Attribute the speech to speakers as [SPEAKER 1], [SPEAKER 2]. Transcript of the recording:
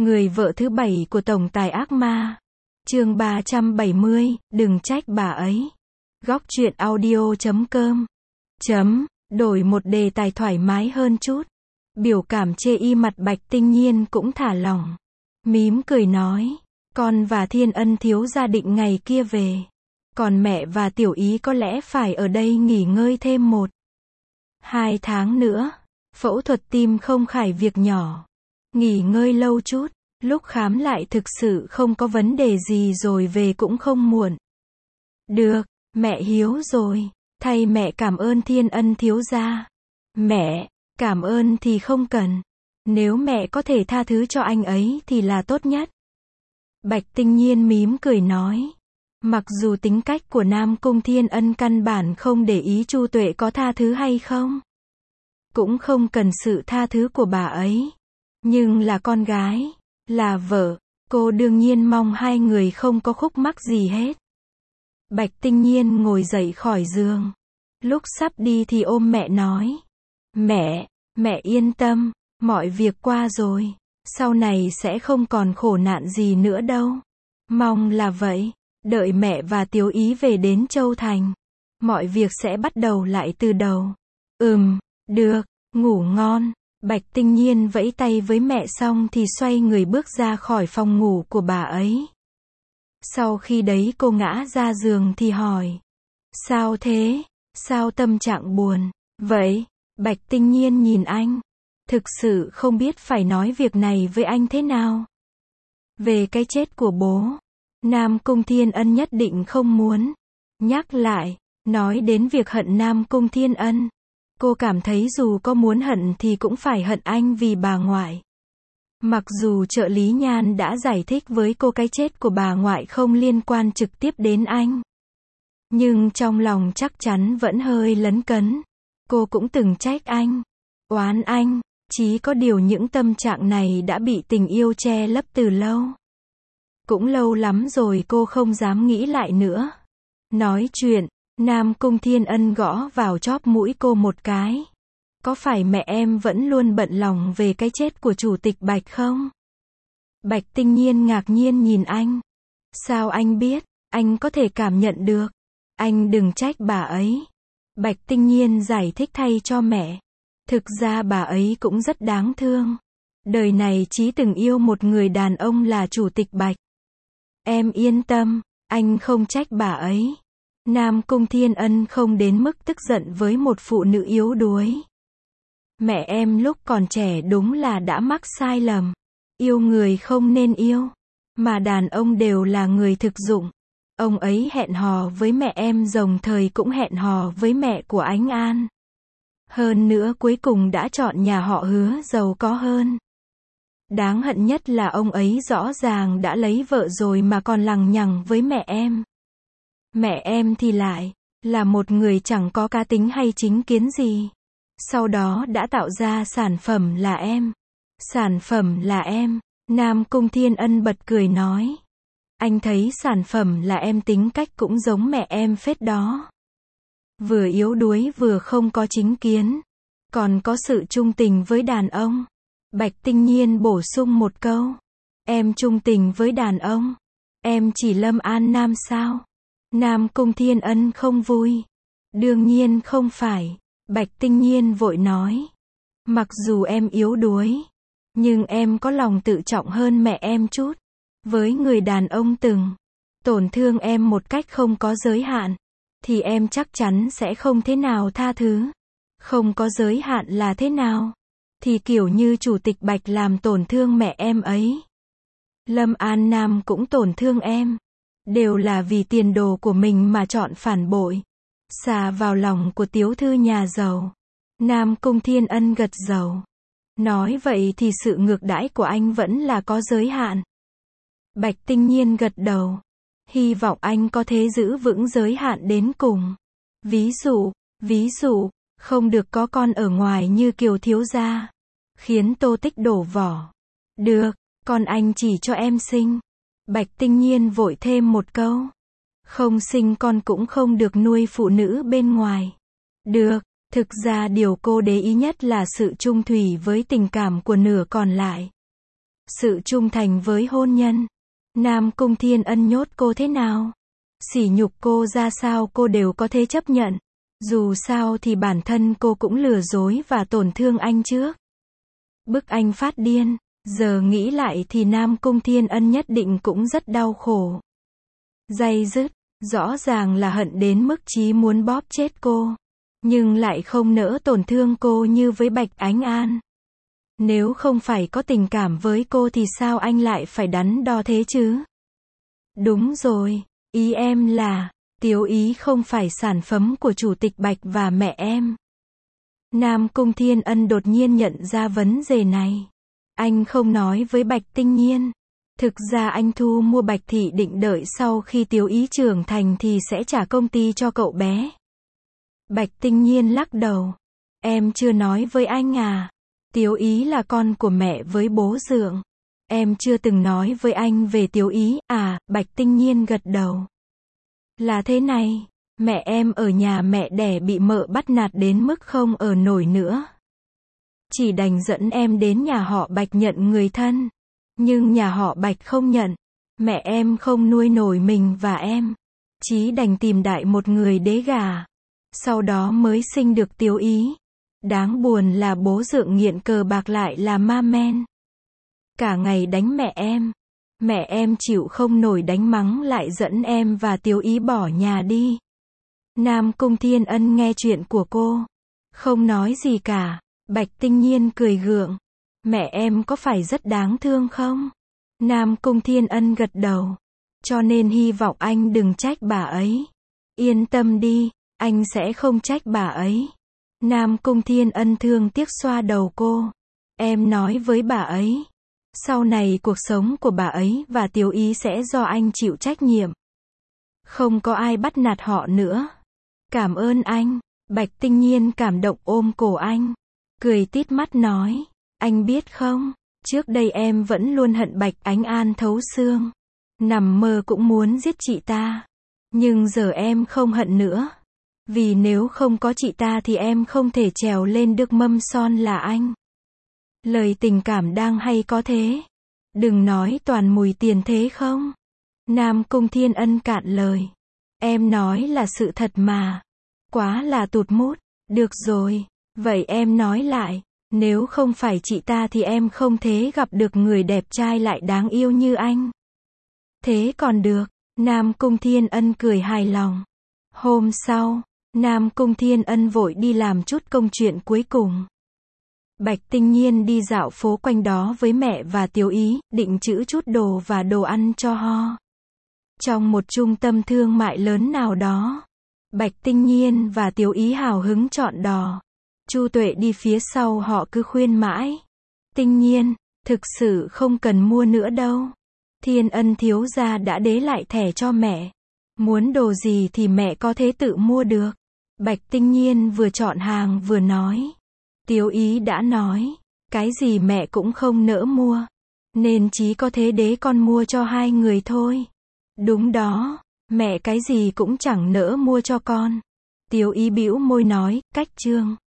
[SPEAKER 1] Người vợ thứ 7 của tổng tài ác ma. Chương 370, đừng trách bà ấy. Góc truyện audio.com. Đổi một đề tài thoải mái hơn chút. Biểu cảm chê y mặt Bạch Tinh Nhiên cũng thả lỏng. Mím cười nói, con và Thiên Ân thiếu gia định ngày kia về. Còn mẹ và Tiểu Ý có lẽ phải ở đây nghỉ ngơi thêm 1-2 tháng nữa. Phẫu thuật tim không phải việc nhỏ. Nghỉ ngơi lâu chút, lúc khám lại thực sự không có vấn đề gì rồi về cũng không muộn. Được, mẹ hiếu rồi, thay mẹ cảm ơn Thiên Ân thiếu gia. Mẹ, cảm ơn thì không cần. Nếu mẹ có thể tha thứ cho anh ấy thì là tốt nhất. Bạch Tinh Nhiên mím cười nói. Mặc dù tính cách của Nam Cung Thiên Ân căn bản không để ý Chu Tuệ có tha thứ hay không. Cũng không cần sự tha thứ của bà ấy. Nhưng là con gái, là vợ, cô đương nhiên mong hai người không có khúc mắc gì hết. Bạch Tinh Nhiên ngồi dậy khỏi giường. Lúc sắp đi thì ôm mẹ nói. Mẹ yên tâm, mọi việc qua rồi. Sau này sẽ không còn khổ nạn gì nữa đâu. Mong là vậy. Đợi mẹ và Tiểu Ý về đến Châu Thành. Mọi việc sẽ bắt đầu lại từ đầu. Được, ngủ ngon. Bạch Tinh Nhiên vẫy tay với mẹ xong thì xoay người bước ra khỏi phòng ngủ của bà ấy. Sau khi đấy cô ngã ra giường thì hỏi. Sao thế? Sao tâm trạng buồn? Vậy? Bạch Tinh Nhiên nhìn anh. Thực sự không biết phải nói việc này với anh thế nào. Về cái chết của bố. Nam Cung Thiên Ân nhất định không muốn nhắc lại. Nói đến việc hận Nam Cung Thiên Ân. Cô cảm thấy dù có muốn hận thì cũng phải hận anh vì bà ngoại. Mặc dù trợ lý Nhan đã giải thích với cô cái chết của bà ngoại không liên quan trực tiếp đến anh. Nhưng trong lòng chắc chắn vẫn hơi lấn cấn. Cô cũng từng trách anh, oán anh, chỉ có điều những tâm trạng này đã bị tình yêu che lấp từ lâu. Cũng lâu lắm rồi cô không dám nghĩ lại nữa. Nói chuyện. Nam Cung Thiên Ân gõ vào chóp mũi cô một cái. Có phải mẹ em vẫn luôn bận lòng về cái chết của Chủ tịch Bạch không? Bạch Tinh Nhiên ngạc nhiên nhìn anh. Sao anh biết? Anh có thể cảm nhận được. Anh đừng trách bà ấy. Bạch Tinh Nhiên giải thích thay cho mẹ. Thực ra bà ấy cũng rất đáng thương. Đời này chỉ từng yêu một người đàn ông là Chủ tịch Bạch. Em yên tâm, anh không trách bà ấy. Nam Cung Thiên Ân không đến mức tức giận với một phụ nữ yếu đuối. Mẹ em lúc còn trẻ đúng là đã mắc sai lầm. Yêu người không nên yêu. Mà đàn ông đều là người thực dụng. Ông ấy hẹn hò với mẹ em đồng thời cũng hẹn hò với mẹ của Ánh An. Hơn nữa cuối cùng đã chọn nhà họ Hứa giàu có hơn. Đáng hận nhất là ông ấy rõ ràng đã lấy vợ rồi mà còn lằng nhằng với mẹ em. Mẹ em thì lại là một người chẳng có cá tính hay chính kiến gì. Sau đó đã tạo ra sản phẩm là em. Sản phẩm là em. Nam Cung Thiên Ân bật cười nói. Anh thấy sản phẩm là em tính cách cũng giống mẹ em phết đó. Vừa yếu đuối vừa không có chính kiến. Còn có sự trung tình với đàn ông. Bạch Tinh Nhiên bổ sung một câu. Em trung tình với đàn ông. Em chỉ Lâm An Nam sao? Nam Cung Thiên Ân không vui. Đương nhiên không phải. Bạch Tinh Nhiên vội nói. Mặc dù em yếu đuối. Nhưng em có lòng tự trọng hơn mẹ em chút. Với người đàn ông từng tổn thương em một cách không có giới hạn. Thì em chắc chắn sẽ không thế nào tha thứ. Không có giới hạn là thế nào? Thì kiểu như Chủ tịch Bạch làm tổn thương mẹ em ấy. Lâm An Nam cũng tổn thương em. Đều là vì tiền đồ của mình mà chọn phản bội. Xà vào lòng của tiểu thư nhà giàu. Nam Cung Thiên Ân gật đầu. Nói vậy thì sự ngược đãi của anh vẫn là có giới hạn. Bạch Tinh Nhiên gật đầu. Hy vọng anh có thể giữ vững giới hạn đến cùng. Ví dụ, không được có con ở ngoài như Kiều thiếu gia. Khiến Tô Tích đổ vỏ. Được, con anh chỉ cho em sinh. Bạch Tinh Nhiên vội thêm một câu. Không sinh con cũng không được nuôi phụ nữ bên ngoài. Được, thực ra điều cô để ý nhất là sự chung thủy với tình cảm của nửa còn lại. sự trung thành với hôn nhân. Nam Cung Thiên Ân nhốt cô thế nào? Sỉ nhục cô ra sao cô đều có thể chấp nhận. Dù sao thì bản thân cô cũng lừa dối và tổn thương anh trước. Bức anh phát điên. Giờ nghĩ lại thì Nam Cung Thiên Ân nhất định cũng rất đau khổ. Day dứt, rõ ràng là hận đến mức chí muốn bóp chết cô. Nhưng lại không nỡ tổn thương cô như với Bạch Ánh An. Nếu không phải có tình cảm với cô thì sao anh lại phải đắn đo thế chứ? Đúng rồi, ý em là, Tiếu Ý không phải sản phẩm của Chủ tịch Bạch và mẹ em. Nam Cung Thiên Ân đột nhiên nhận ra vấn đề này. Anh không nói với Bạch Tinh Nhiên. Thực ra anh thu mua Bạch Thị định đợi sau khi Tiếu Ý trưởng thành thì sẽ trả công ty cho cậu bé. Bạch Tinh Nhiên lắc đầu. Em chưa nói với anh à. Tiếu Ý là con của mẹ với bố dượng. Em chưa từng nói với anh về Tiếu Ý à, Bạch Tinh Nhiên gật đầu. Là thế này, mẹ em ở nhà mẹ đẻ bị mợ bắt nạt đến mức không ở nổi nữa. Chỉ đành dẫn em đến nhà họ Bạch nhận người thân. Nhưng nhà họ Bạch không nhận. Mẹ em không nuôi nổi mình và em. Chí đành tìm đại một người đế gà. Sau đó mới sinh được Tiếu Ý. Đáng buồn là bố dượng nghiện cờ bạc lại là ma men. Cả ngày đánh mẹ em. Mẹ em chịu không nổi đánh mắng lại dẫn em và Tiếu Ý bỏ nhà đi. Nam Cung Thiên Ân nghe chuyện của cô. Không nói gì cả. Bạch Tinh Nhiên cười gượng. Mẹ em có phải rất đáng thương không? Nam Cung Thiên Ân gật đầu. Cho nên hy vọng anh đừng trách bà ấy. Yên tâm đi, anh sẽ không trách bà ấy. Nam Cung Thiên Ân thương tiếc xoa đầu cô. Em nói với bà ấy. Sau này cuộc sống của bà ấy và Tiếu Ý sẽ do anh chịu trách nhiệm. Không có ai bắt nạt họ nữa. Cảm ơn anh. Bạch Tinh Nhiên cảm động ôm cổ anh. Cười tít mắt nói. Anh biết không, trước đây em vẫn luôn hận Bạch Ánh An thấu xương. Nằm mơ cũng muốn giết chị ta. Nhưng giờ em không hận nữa. Vì nếu không có chị ta thì em không thể trèo lên được mâm son là anh. Lời tình cảm đang hay có thế. Đừng nói toàn mùi tiền thế không. Nam Cung Thiên Ân cạn lời. Em nói là sự thật mà. Quá là tụt mút. Được rồi, vậy em nói lại. Nếu không phải chị ta thì em không thể gặp được người đẹp trai lại đáng yêu như anh. Thế còn được. Nam Cung Thiên Ân cười hài lòng. Hôm sau, Nam Cung Thiên Ân vội đi làm chút công chuyện cuối cùng. Bạch Tinh Nhiên đi dạo phố quanh đó với mẹ và Tiếu Ý, định trữ chút đồ và đồ ăn cho ho. Trong một trung tâm thương mại lớn nào đó, Bạch Tinh Nhiên và Tiếu Ý hào hứng chọn đò. Chu Tuệ đi phía sau họ cứ khuyên mãi. Tinh Nhiên, thực sự không cần mua nữa đâu. Thiên Ân thiếu gia đã đế lại thẻ cho mẹ. Muốn đồ gì thì mẹ có thể tự mua được. Bạch Tinh Nhiên vừa chọn hàng vừa nói. Tiếu Ý đã nói, cái gì mẹ cũng không nỡ mua. Nên chỉ có thế đế con mua cho hai người thôi. Đúng đó, mẹ cái gì cũng chẳng nỡ mua cho con. Tiếu Ý bĩu môi nói, cách trương.